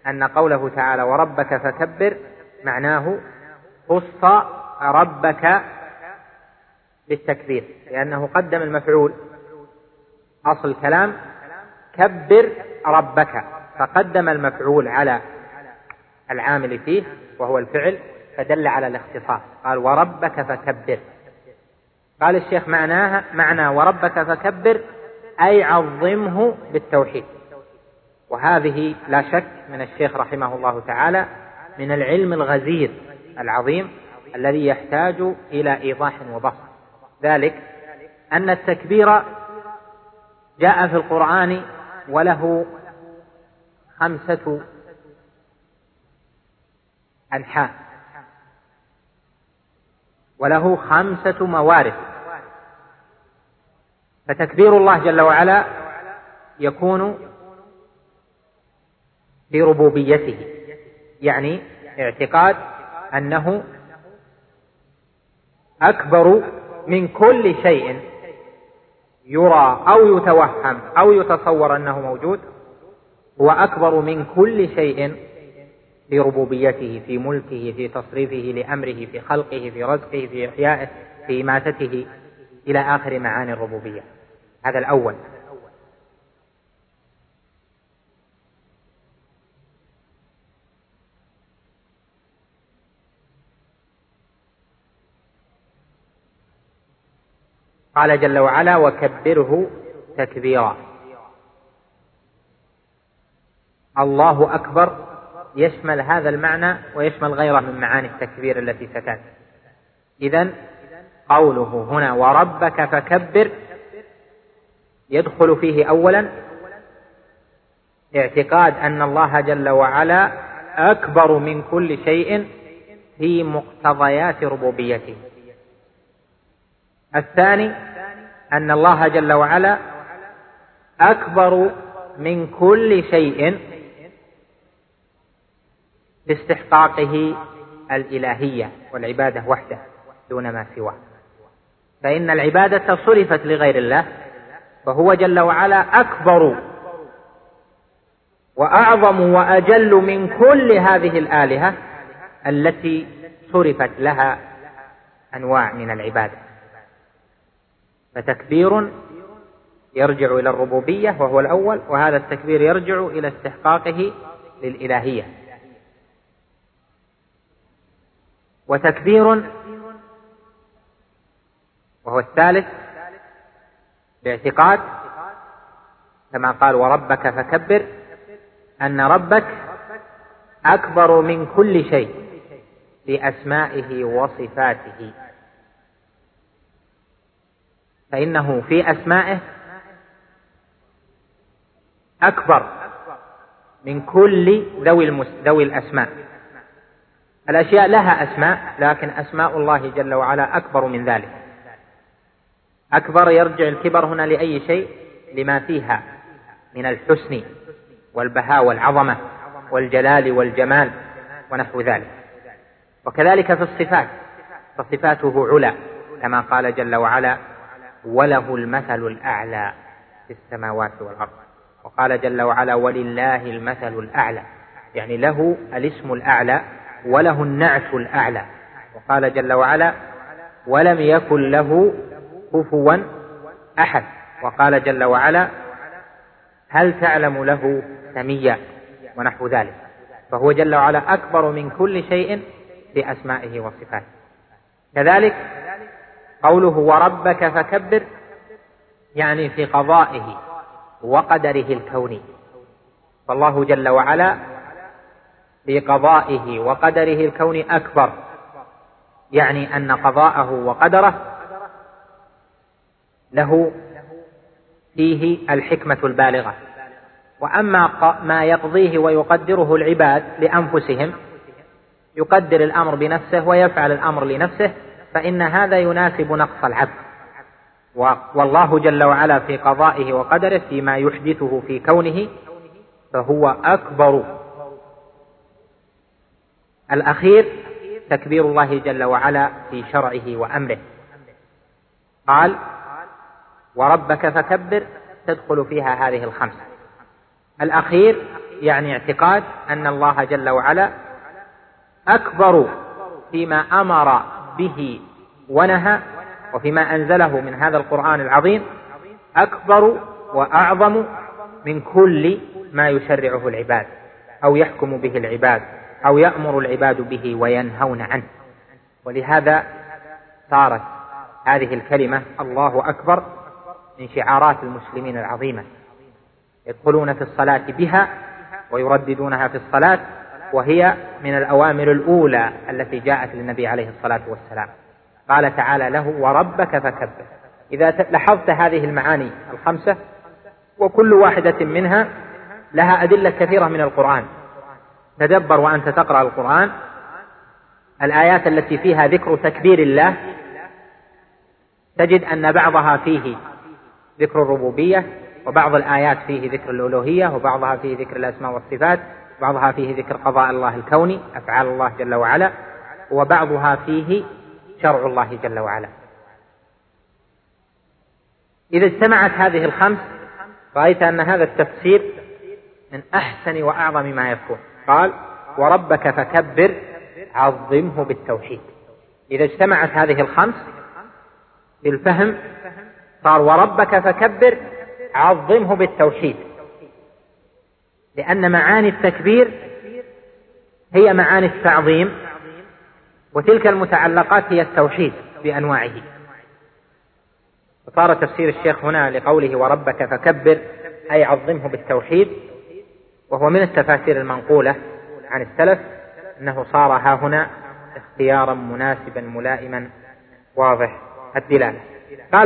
أن قوله تعالى وربك فكبر معناه خص ربك بالتكبير، لأنه قدم المفعول. أصل الكلام كبر ربك، فقدم المفعول على العامل فيه وهو الفعل، فدل على الاختصاص، قال وربك فكبر. قال الشيخ معنى وربك فكبر أي عظمه بالتوحيد. وهذه لا شك من الشيخ رحمه الله تعالى من العلم الغزير العظيم الذي يحتاج إلى إيضاح وبسط، ذلك أن التكبير جاء في القرآن وله 5 أنحاء، وله 5 موارد. فتكبير الله جل وعلا يكون في ربوبيته، يعني اعتقاد أنه أكبر من كل شيء يرى أو يتوهم أو يتصور أنه موجود، هو أكبر من كل شيء في ربوبيته، في ملكه، في تصريفه لأمره، في خلقه، في رزقه، في إحيائه، في إماتته، إلى آخر معاني الربوبية. هذا الأول. قال جل وعلا وكبره تكبيرا. الله أكبر يشمل هذا المعنى ويشمل غيره من معاني التكبير التي ستأتي. إذن قوله هنا وربك فكبر يدخل فيه أولا اعتقاد أن الله جل وعلا أكبر من كل شيء في مقتضيات ربوبيته. الثاني أن الله جل وعلا أكبر من كل شيء باستحقاقه الإلهية والعبادة وحده دون ما سواه، فإن العبادة صرفت لغير الله، فهو جل وعلا أكبر وأعظم وأجل من كل هذه الآلهة التي صرفت لها أنواع من العبادة. فتكبير يرجع إلى الربوبية وهو الأول، وهذا التكبير يرجع إلى استحقاقه للإلهية. وتكبير وهو الثالث باعتقاد كما قال وربك فكبر أن ربك أكبر من كل شيء بأسمائه وصفاته، فإنه في أسمائه أكبر من كل ذوي الأسماء. الأشياء لها أسماء، لكن أسماء الله جل وعلا أكبر من ذلك. أكبر يرجع الكبر هنا لأي شيء؟ لما فيها من الحسن والبهاء والعظمة والجلال والجمال ونحو ذلك. وكذلك في الصفات، فصفاته علا كما قال جل وعلا وله المثل الأعلى في السماوات والأرض. وقال جل وعلا ولله المثل الأعلى، يعني له الاسم الأعلى وله النعت الأعلى. وقال جل وعلا ولم يكن له كفوا أحد. وقال جل وعلا هل تعلم له سميا ونحو ذلك. فهو جل وعلا أكبر من كل شيء بأسمائه وصفاته. كذلك قوله وربك فكبر يعني في قضائه وقدره الكوني، فالله جل وعلا في قضائه وقدره الكوني أكبر، يعني أن قضاءه وقدره له فيه الحكمة البالغة. وأما ما يقضيه ويقدره العباد لأنفسهم، يقدر الأمر بنفسه ويفعل الأمر لنفسه، فإن هذا يناسب نقص العبد. والله جل وعلا في قضائه وقدره فيما يحدثه في كونه فهو أكبر. الأخير تكبير الله جل وعلا في شرعه وأمره. قال وربك فكبر تدخل فيها هذه الخمسة. الأخير يعني اعتقاد أن الله جل وعلا أكبر فيما أمر به ونهى، وفيما أنزله من هذا القرآن العظيم أكبر وأعظم من كل ما يشرعه العباد أو يحكم به العباد أو يأمر العباد به وينهون عنه. ولهذا صارت هذه الكلمة الله أكبر من شعارات المسلمين العظيمة، يدخلون في الصلاة بها ويرددونها في الصلاة، وهي من الأوامر الأولى التي جاءت للنبي عليه الصلاة والسلام. قال تعالى له: وربك فكبر. إذا لاحظت هذه المعاني الخمسة وكل واحدة منها لها أدلة كثيرة من القرآن، تدبر وأنت تقرأ القرآن الآيات التي فيها ذكر تكبير الله تجد أن بعضها فيه ذكر الربوبية، وبعض الآيات فيه ذكر الألوهية، وبعضها فيه ذكر الأسماء والصفات، وبعضها فيه ذكر قضاء الله الكوني أفعال الله جل وعلا، وبعضها فيه شرع الله جل وعلا. إذا اجتمعت هذه الخمس رأيت أن هذا التفسير من أحسن وأعظم ما يكون. قال: وربك فكبر عظمه بالتوحيد. إذا اجتمعت هذه الخمس بالفهم صار وربك فكبر عظمه بالتوحيد، لأن معاني التكبير هي معاني التعظيم، وتلك المتعلقات هي التوحيد بأنواعه. وصار تفسير الشيخ هنا لقوله وربك فكبر أي عظمه بالتوحيد، وهو من التفاسير المنقولة عن السلف، أنه صار ها هنا اختيارا مناسبا ملائما واضح الدلالة. قال